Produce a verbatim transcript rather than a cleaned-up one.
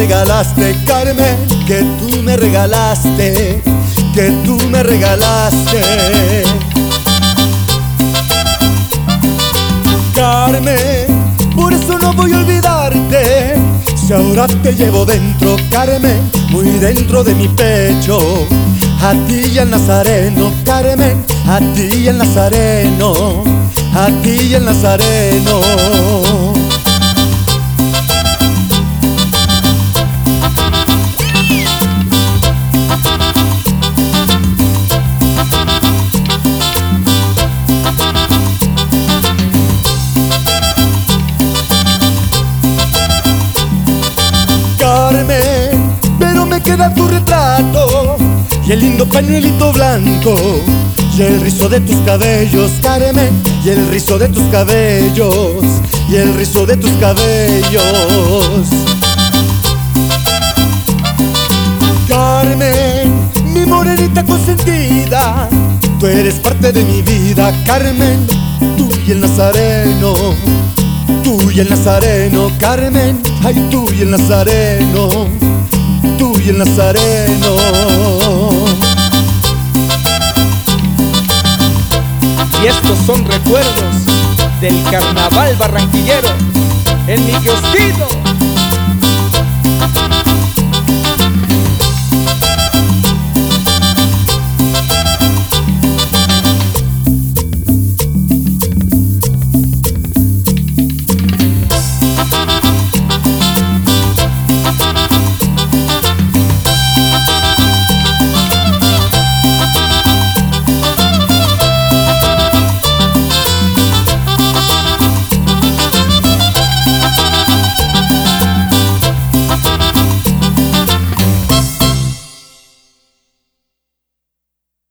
regalaste, Carmen, que tú me regalaste, que tú me regalaste. Carmen, por eso no voy a olvidarte, si ahora te llevo dentro, Carmen, muy dentro de mi pecho. A ti y al Nazareno, Carmen, a ti y al Nazareno, a ti y al Nazareno. Carmen, pero me queda tu retrato y el lindo pañuelito blanco y el rizo de tus cabellos, Carmen, y el rizo de tus cabellos, y el rizo de tus cabellos. Carmen, mi morenita consentida, tú eres parte de mi vida, Carmen, tú y el Nazareno, tú y el Nazareno, Carmen, ay, tú y el Nazareno, tú y el Nazareno. Y estos son recuerdos del carnaval barranquillero en mi kiosquito.